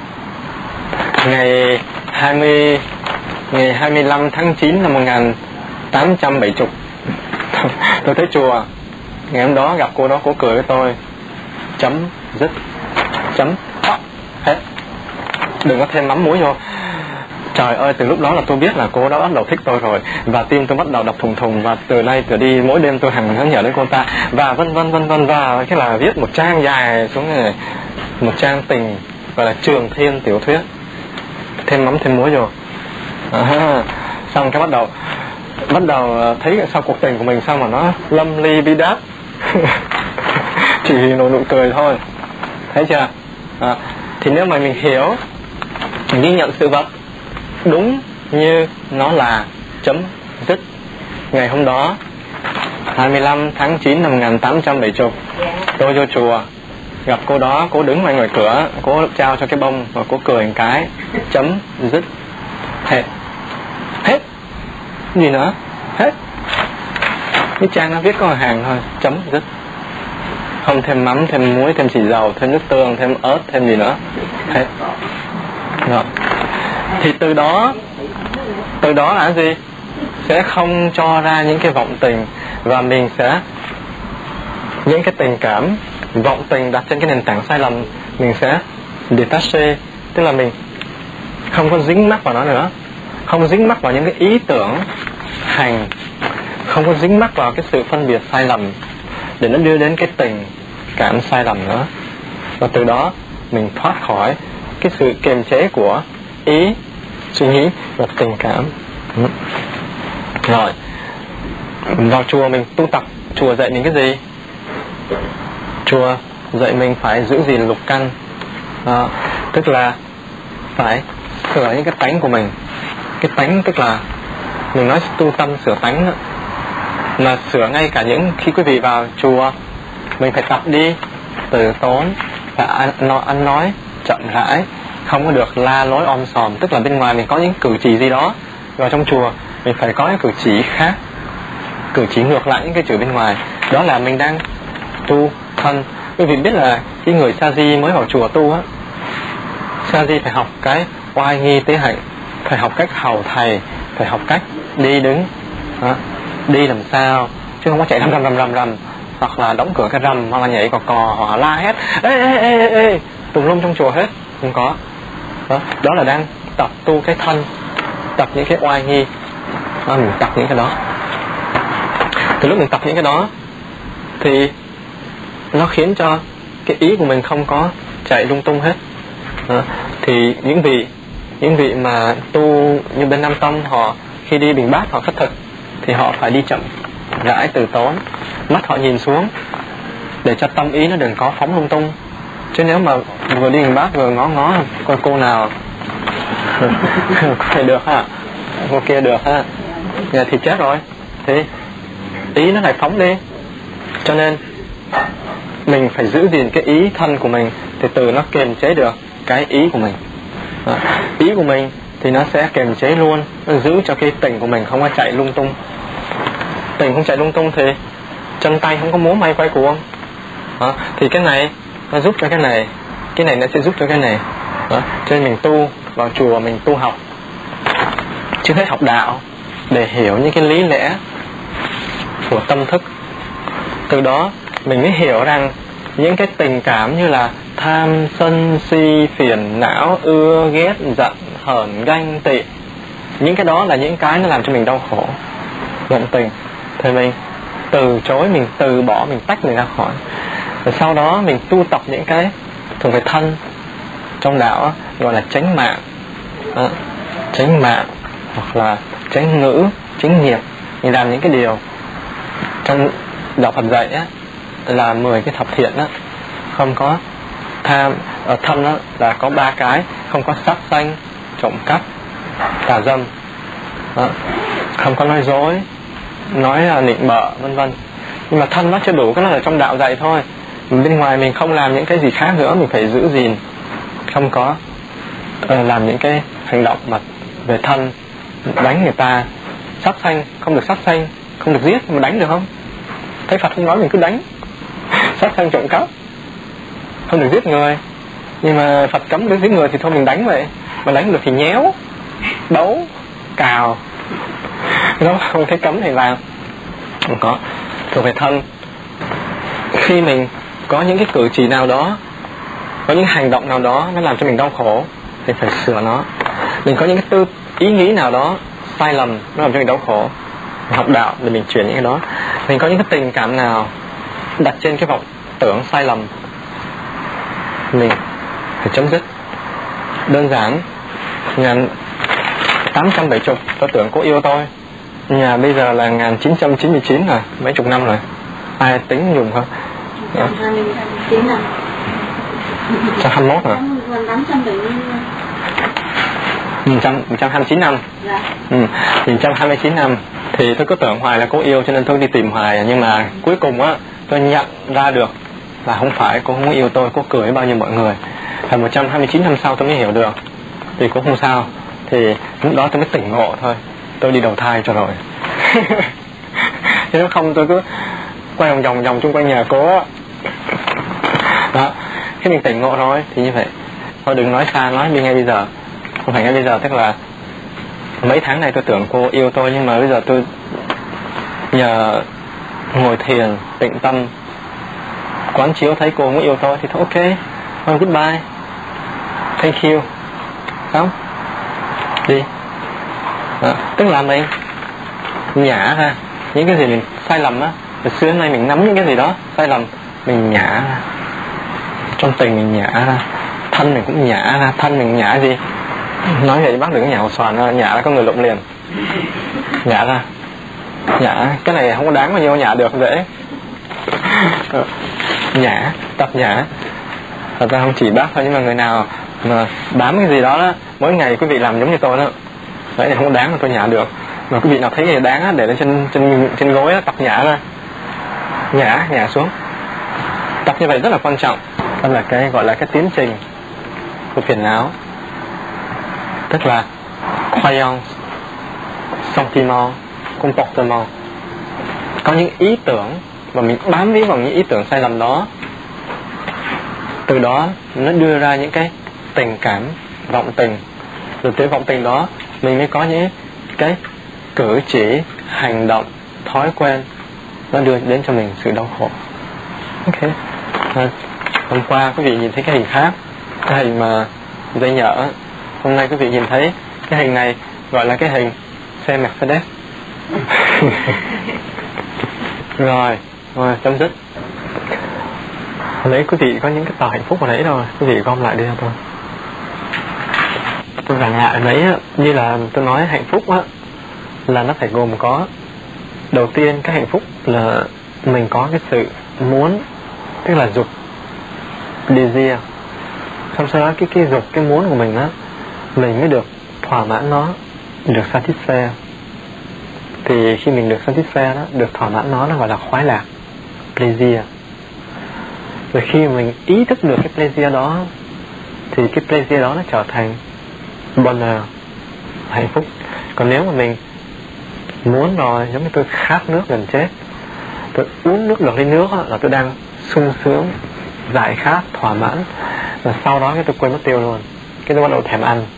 Ngày hai mươi ngày hai mươi lăm tháng chín năm một nghìn tám trăm bảy mươi, tôi tới chùa. Ngày hôm đó gặp cô đó, cô cười với tôi. Chấm dứt, chấm hết, đừng có thêm mắm muối vô. Trời ơi, từ lúc đó là tôi biết là cô đã bắt đầu thích tôi rồi, và tim tôi bắt đầu đập thùng thùng, và từ nay trở đi mỗi đêm tôi hằng nhớ nhớ đến cô ta, và vân vân vân vân. Và cái là viết một trang dài xuống này, một trang tình gọi là Trường Thiên tiểu thuyết, thêm mắm thêm muối vô. À, xong cái bắt đầu bắt đầu thấy sau cuộc tình của mình sao mà nó lâm ly bi đát. Chỉ nụ nụ cười thôi, thấy chưa? À, thì nếu mà mình hiểu, mình ghi nhận sự vật đúng như nó là, chấm dứt. Ngày hôm đó hai mươi lăm tháng chín năm một nghìn tám trăm bảy mươi, tôi vô chùa gặp cô đó, cô đứng ngoài ngoài cửa, cô trao cho cái bông và cô cười một cái, chấm dứt, hết, hết, gì nữa, hết. Cái trang nó viết có một hàng thôi, chấm dứt, không thêm mắm, thêm muối, thêm xì dầu, thêm nước tương, thêm ớt, thêm gì nữa, hết. Rồi. Thì từ đó, từ đó là gì? Sẽ không cho ra những cái vọng tình, và mình sẽ những cái tình cảm vọng tình đặt trên cái nền tảng sai lầm, mình sẽ detache, tức là mình không có dính mắc vào nó nữa, không dính mắc vào những cái ý tưởng hành, không có dính mắc vào cái sự phân biệt sai lầm để nó đưa đến cái tình cảm sai lầm nữa. Và từ đó mình thoát khỏi cái sự kiềm chế của ý, suy nghĩ và tình cảm. Rồi vào chùa mình tu tập, chùa dạy mình cái gì? Chùa dạy mình phải giữ gìn lục căn, à, tức là phải sửa những cái tánh của mình. Cái tánh tức là mình nói tu tâm sửa tánh đó, là sửa ngay cả những khi quý vị vào chùa mình phải tập đi từ tốn, và ăn, ăn nói chậm rãi, không có được la lối om sòm. Tức là bên ngoài mình có những cử chỉ gì đó, vào trong chùa mình phải có những cử chỉ khác, cử chỉ ngược lại những cái chữ bên ngoài. Đó là mình đang tu thân. Quý vị biết là cái người sa di mới vào chùa tu á, sa di phải học cái oai nghi tế hạnh, phải học cách hầu thầy, phải học cách đi đứng đó. Đi làm sao chứ không có chạy rầm rầm rầm rầm rầm, hoặc là đóng cửa cái rầm, hoặc là nhảy cò cò, hoặc là la hét ê ê ê ê ê tùm lum trong chùa hết, không có đó. Đó là đang tập tu cái thân, tập những cái oai nghi đó, mình tập những cái đó. Từ lúc mình tập những cái đó thì nó khiến cho cái ý của mình không có chạy lung tung hết. Đó. Thì những vị những vị mà tu như bên Nam Tông, họ khi đi Bình Bát họ khất thực thì họ phải đi chậm rãi từ tốn, mắt họ nhìn xuống để cho tâm ý nó đừng có phóng lung tung. Chứ nếu mà vừa đi Bình Bát vừa ngó ngó coi cô nào cô này được ha, cô kia được ha, nhà thì chết rồi, thì ý nó lại phóng đi. Cho nên mình phải giữ gìn cái ý thân của mình, thì từ nó kiềm chế được cái ý của mình. Đó. Ý của mình thì nó sẽ kiềm chế luôn, nó giữ cho cái tình của mình không có chạy lung tung. Tình không chạy lung tung thì chân tay không có múa may quay cuồng. Đó. Thì cái này nó giúp cho cái này, cái này nó sẽ giúp cho cái này. Đó. Cho nên mình tu vào chùa, mình tu học, trước hết học đạo để hiểu những cái lý lẽ của tâm thức. Từ đó mình mới hiểu rằng những cái tình cảm như là tham, sân, si, phiền não, ưa, ghét, giận, hờn, ganh, tị, những cái đó là những cái nó làm cho mình đau khổ, vọng tình. Thì mình từ chối, mình từ bỏ, mình tách mình ra khỏi. Rồi sau đó mình tu tập những cái thường về thân trong đạo gọi là chánh mạng, đó. Chánh mạng hoặc là chánh ngữ, chánh nghiệp. Mình làm những cái điều trong đạo Phật dạy á, là mười cái thập thiện á, không có tham. Ở thân đó là có ba cái, không có sát sanh, trộm cắp, tà dâm, đó. Không có nói dối, nói là nịnh bợ, vân vân. Nhưng mà thân nó chưa đủ, cái đó là trong đạo dạy thôi. Bên ngoài mình không làm những cái gì khác nữa, mình phải giữ gìn, không có uh, làm những cái hành động mà về thân, đánh người ta, sát sanh, không được sát sanh, không được giết, mà đánh được không? Thấy Phật không nói mình cứ đánh. Sát sanh, trộm cắp, không được giết người, nhưng mà Phật cấm được giết người thì thôi mình đánh vậy. Mà đánh được thì nhéo, đấu, cào, nó không thấy cấm thì làm. Không có. Thuộc về thân, khi mình có những cái cử chỉ nào đó, có những hành động nào đó nó làm cho mình đau khổ thì phải sửa nó. Mình có những cái tư ý nghĩ nào đó sai lầm nó làm cho mình đau khổ, mình học đạo để mình chuyển những cái đó. Mình có những cái tình cảm nào đặt trên cái vọng tưởng sai lầm, mình phải chấm dứt. Đơn giản, ngàn tám trăm bảy mươi tôi tưởng cô yêu tôi, nhà bây giờ là ngàn chín trăm chín mươi chín rồi, mấy chục năm rồi, ai tính dùng không? Dạ. hai mươi chín năm. một trăm hai mươi mốt hả? tám trăm bảy mươi. một trăm hai mươi chín năm. Dạ. Ừ, thì một trăm hai mươi chín năm. Thì tôi cứ tưởng hoài là cô yêu cho nên tôi đi tìm hoài, nhưng mà cuối cùng á tôi nhận ra được là không phải, cô không yêu tôi, cô cười với bao nhiêu mọi người. Và một trăm hai mươi chín năm sau tôi mới hiểu được, thì cũng không sao. Thì lúc đó tôi mới tỉnh ngộ thôi, tôi đi đầu thai cho rồi. Chứ nếu không tôi cứ quay vòng vòng vòng chung quanh nhà cô á. Đó, khi mình tỉnh ngộ rồi thì như vậy. Thôi đừng nói xa, nói đi ngay bây giờ. Không phải ngay bây giờ, tức là mấy tháng này tôi tưởng cô yêu tôi, nhưng mà bây giờ tôi nhờ ngồi thiền, tĩnh tâm, quán chiếu thấy cô muốn yêu tôi thì thôi ok, thôi goodbye, thank you, không? Đi. Đó, tức là mình nhả ra những cái gì mình sai lầm á. Từ xưa đến nay mình nắm những cái gì đó sai lầm, mình nhả ra. Trong tình mình nhả ra, thân mình cũng nhả ra. Thân mình nhả gì? Nói vậy bác đừng có nhả một xoàn, nhả ra có người lụm liền. Nhả ra, nhả, cái này không có đáng bao nhiêu nhả được, dễ. Nhả, tập nhả. Thật ra không chỉ bác thôi, nhưng mà người nào mà bám cái gì đó, đó mỗi ngày quý vị làm giống như tôi đó, đấy thì không có đáng mà tôi nhả được. Mà quý vị nào thấy cái gì đáng á, để lên trên, trên, trên gối á, tập nhả ra. Nhả, nhả xuống. Tập như vậy rất là quan trọng. Đó là cái gọi là cái tiến trình của phiền não. Tức là croyance, sentiment, comportement. Có những ý tưởng và mình bám víu vào những ý tưởng sai lầm đó. Từ đó nó đưa ra những cái tình cảm, vọng tình. Rồi từ vọng tình đó mình mới có những cái cử chỉ, hành động, thói quen, nó đưa đến cho mình sự đau khổ. Ok. À, hôm qua quý vị nhìn thấy cái hình khác, cái hình mà dây nhợ. Hôm nay quý vị nhìn thấy cái hình này, gọi là cái hình xe Mercedes. Rồi, rồi chấm dứt. Hồi nãy quý vị có những cái tờ hạnh phúc hồi nãy rồi, quý vị gom lại đi cho tôi. Tôi rằng lại hồi nãy như là tôi nói, hạnh phúc á là nó phải gồm có, đầu tiên cái hạnh phúc là mình có cái sự muốn, tức là dục, desire. Xong sau đó cái cái dục, cái muốn của mình á, mình mới được thỏa mãn nó, được satisfy. Thì khi mình được satisfy đó, được thỏa mãn nó, nó gọi là khoái lạc, pleasure. Rồi khi mình ý thức được cái pleasure đó, thì cái pleasure đó nó trở thành bonheur, hạnh phúc. Còn nếu mà mình muốn rồi, giống như tôi khát nước gần chết, tôi uống nước được ly nước đó, là tôi đang sung sướng, giải khát, thỏa mãn. Rồi sau đó cái tôi quên mất tiêu luôn, cái tôi bắt đầu thèm ăn.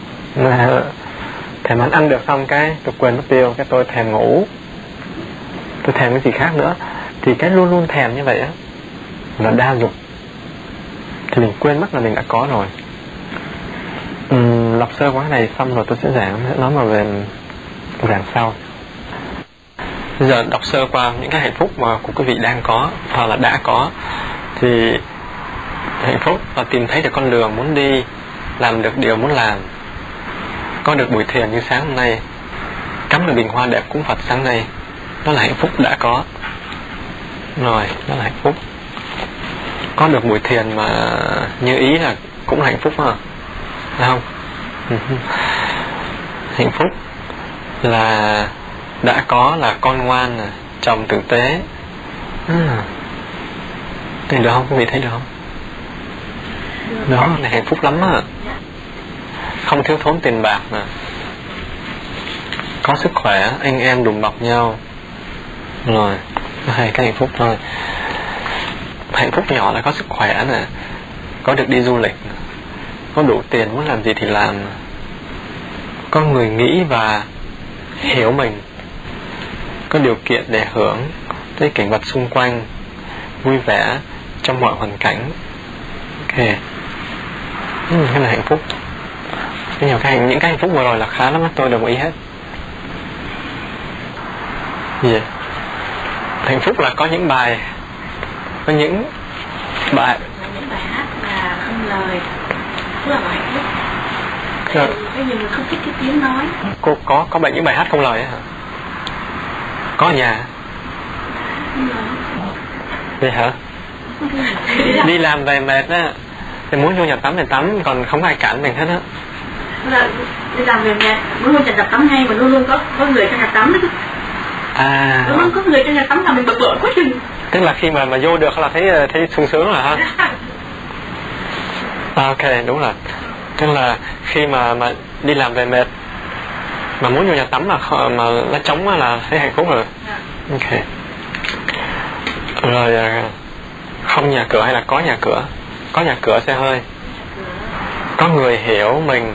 Thèm ăn, ăn được xong cái tôi quên mất tiêu, cái tôi thèm ngủ, tôi thèm cái gì khác nữa. Thì cái luôn luôn thèm như vậy á là đa dục. Thì mình quên mất là mình đã có rồi. uhm, Lọc sơ quá này xong rồi tôi sẽ giảng, nói mà về giảng sau. Bây giờ đọc sơ qua những cái hạnh phúc mà của quý vị đang có hoặc là đã có. Thì hạnh phúc là tìm thấy được con đường muốn đi, làm được điều muốn làm, có được buổi thiền như sáng hôm nay, cắm được bình hoa đẹp cúng Phật sáng nay, đó là hạnh phúc đã có rồi, đó là hạnh phúc. Có được buổi thiền mà như ý là cũng hạnh phúc hả? Phải không? Hạnh phúc là đã có là con ngoan, chồng tử tế. À, thấy được không? Quý vị thấy được không? Đó là hạnh phúc lắm á. Không thiếu thốn tiền bạc nè, có sức khỏe, anh em đùm bọc nhau. Rồi, hai cái hạnh phúc thôi. Hạnh phúc nhỏ là có sức khỏe nè, có được đi du lịch nè, có đủ tiền muốn làm gì thì làm, có người nghĩ và hiểu mình, có điều kiện để hưởng cái cảnh vật xung quanh, vui vẻ trong mọi hoàn cảnh. Ok, ừ, cái là hạnh phúc. Nhiều cái, những cái hạnh phúc vừa rồi là khá lắm, tôi đồng ý hết. Gì vậy? Hạnh phúc là có những bài, có những bài, những bài hát là không lời, rất là hạnh phúc. Tại bây giờ mình không thích cái tiếng nói. Cô có có bài những bài hát không lời hả? Có ở nhà. Vậy hả? Đi làm về mệt á thì muốn vô nhà tắm thì tắm, còn không ai cản mình hết á. Đi làm về mệt, muốn vô nhà tắm hay mà luôn luôn có có người trong nhà tắm. À. Đúng không? Có người trên nhà tắm là mình bực bội quá chừng. Tức là khi mà mà vô được là thấy thấy sung sướng rồi hả? À, ok, đúng rồi. Tức là khi mà mà đi làm về mệt mà muốn vô nhà tắm mà mà nó trống là thấy hạnh phúc rồi. Ok. Rồi không nhà cửa hay là có nhà cửa? Có nhà cửa xe hơi. Có người hiểu mình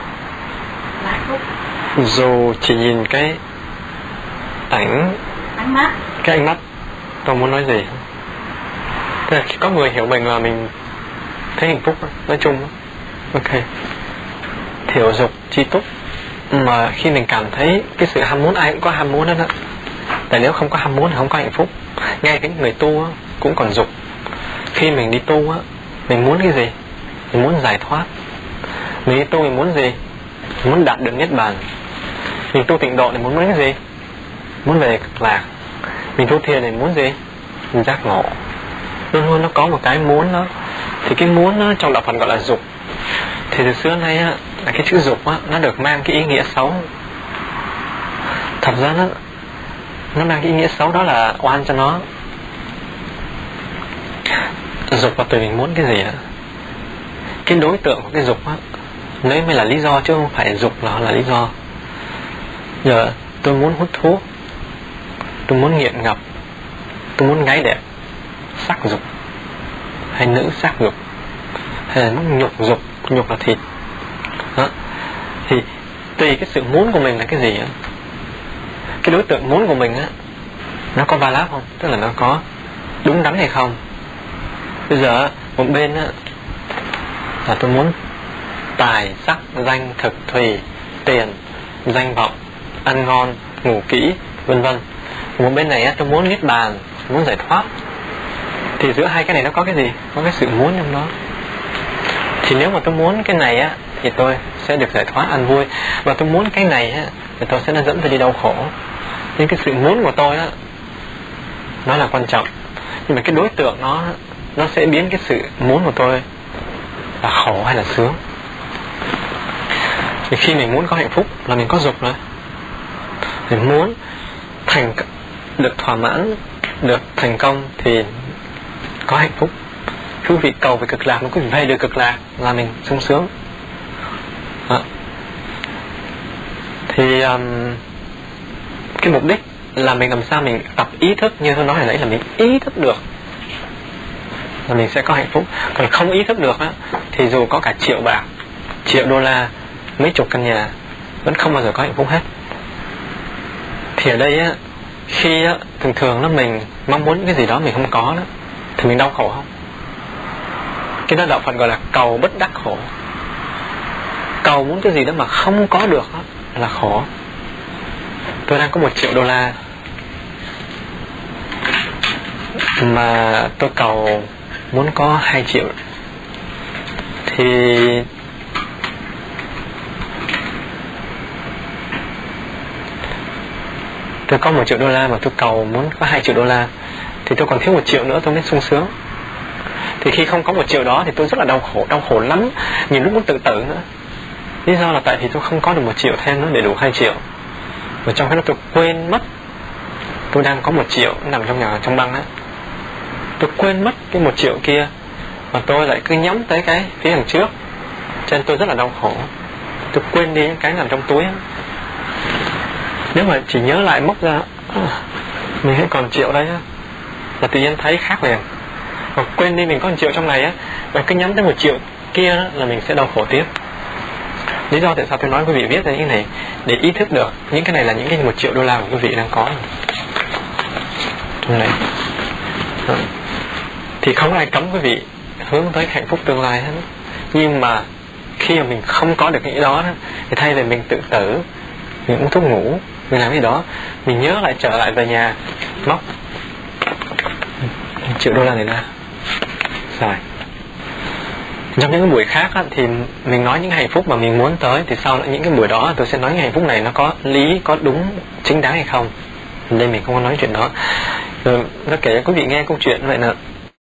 dù chỉ nhìn cái ảnh ánh mắt, cái ánh mắt. Tôi muốn nói gì? Tức là có người hiểu mình là mình thấy hạnh phúc, nói chung. Ok. Thiểu dục chi túc. Mà khi mình cảm thấy cái sự ham muốn, ai cũng có ham muốn đó, đó. Tại nếu không có ham muốn thì không có hạnh phúc. Ngay cái người tu á, cũng còn dục. Khi mình đi tu á, mình muốn cái gì? Mình muốn giải thoát. Mình đi tu mình muốn gì? Mình muốn đạt được niết bàn. Mình tu tịnh độ thì muốn cái gì? Muốn về cực lạc. Mình tu thiền thì muốn gì? Mình giác ngộ. Luôn luôn nó có một cái muốn đó. Thì cái muốn đó trong đạo Phật gọi là dục. Thì từ xưa nay á, là cái chữ dục á, nó được mang cái ý nghĩa xấu. Thật ra nó nó mang cái ý nghĩa xấu, đó là oan cho nó. Dục là tùy mình muốn cái gì á. Cái đối tượng của cái dục á, đấy mới là lý do, chứ không phải dục là là lý do. Giờ tôi muốn hút thuốc, tôi muốn nghiện ngập, tôi muốn gái đẹp, sắc dục, hay nữ sắc dục, hay là nhục dục, nhục là thịt đó. Thì tùy cái sự muốn của mình là cái gì á. Cái đối tượng muốn của mình á, nó có ba láp không? Tức là nó có đúng đắn hay không? Bây giờ một bên á là tôi muốn tài, sắc, danh, thực, thùy, tiền, danh vọng, ăn ngon, ngủ kỹ, vân vân. Một bên này á, tôi muốn niết bàn, muốn giải thoát. Thì giữa hai cái này nó có cái gì? Có cái sự muốn trong đó. Thì nếu mà tôi muốn cái này á, thì tôi sẽ được giải thoát ăn vui. Và tôi muốn cái này á, thì tôi sẽ dẫn tôi đi đau khổ. Nhưng cái sự muốn của tôi á, nó là quan trọng. Nhưng mà cái đối tượng nó nó sẽ biến cái sự muốn của tôi là khổ hay là sướng. Thì khi mình muốn có hạnh phúc là mình có dục rồi. Mình muốn thành được thỏa mãn, được thành công thì có hạnh phúc. Quý vị cầu về cực lạc, mà quý vị về được cực lạc là mình sung sướng. Đó. Thì um, cái mục đích là mình làm sao mình tập ý thức, như tôi nói hồi nãy, là mình ý thức được là mình sẽ có hạnh phúc. Còn không ý thức được á, thì dù có cả triệu bạc, triệu đô la, mấy chục căn nhà, vẫn không bao giờ có hạnh phúc hết. Thì ở đây á, khi á, thường thường là mình mong muốn cái gì đó mình không có đó, thì mình đau khổ không? Cái đó đạo Phật gọi là cầu bất đắc khổ. Cầu muốn cái gì đó mà không có được đó, là khổ. Tôi đang có một triệu đô la mà tôi cầu muốn có hai triệu, thì tôi có một triệu đô la mà tôi cầu muốn có hai triệu đô la, thì tôi còn thiếu một triệu nữa tôi mới sung sướng. Thì khi không có một triệu đó thì tôi rất là đau khổ, đau khổ lắm, nhiều lúc muốn tự tử nữa. Lý do là tại vì tôi không có được một triệu thêm nữa để đủ hai triệu. Và trong khi đó tôi quên mất tôi đang có một triệu nằm trong nhà, trong băng á. Tôi quên mất cái một triệu kia, mà tôi lại cứ nhắm tới cái phía đằng trước, cho nên tôi rất là đau khổ. Tôi quên đi những cái nằm trong túi á. Nếu mà chỉ nhớ lại móc ra mình hãy còn triệu đây á, là tự nhiên thấy khác liền. Còn quên đi mình có một triệu trong này á, và cứ nhắm tới một triệu kia đó, là mình sẽ đau khổ tiếp. Lý do tại sao tôi nói quý vị viết ra những cái này, để ý thức được những cái này là những cái một triệu đô la của quý vị đang có trong này. Đó. Thì không ai cấm quý vị hướng tới hạnh phúc tương lai hết. Nhưng mà khi mà mình không có được cái đó, đó thì thay vì mình tự tử, mình uống thuốc ngủ, mình làm cái đó, mình nhớ lại trở lại về nhà, móc một triệu đô la này ra xài. Trong những cái buổi khác á, thì mình nói những hạnh phúc mà mình muốn tới, thì sau những cái buổi đó tôi sẽ nói những hạnh phúc này nó có lý, có đúng, chính đáng hay không. Đây mình không có nói chuyện đó. Rồi nó kể cho quý vị nghe câu chuyện vậy nè.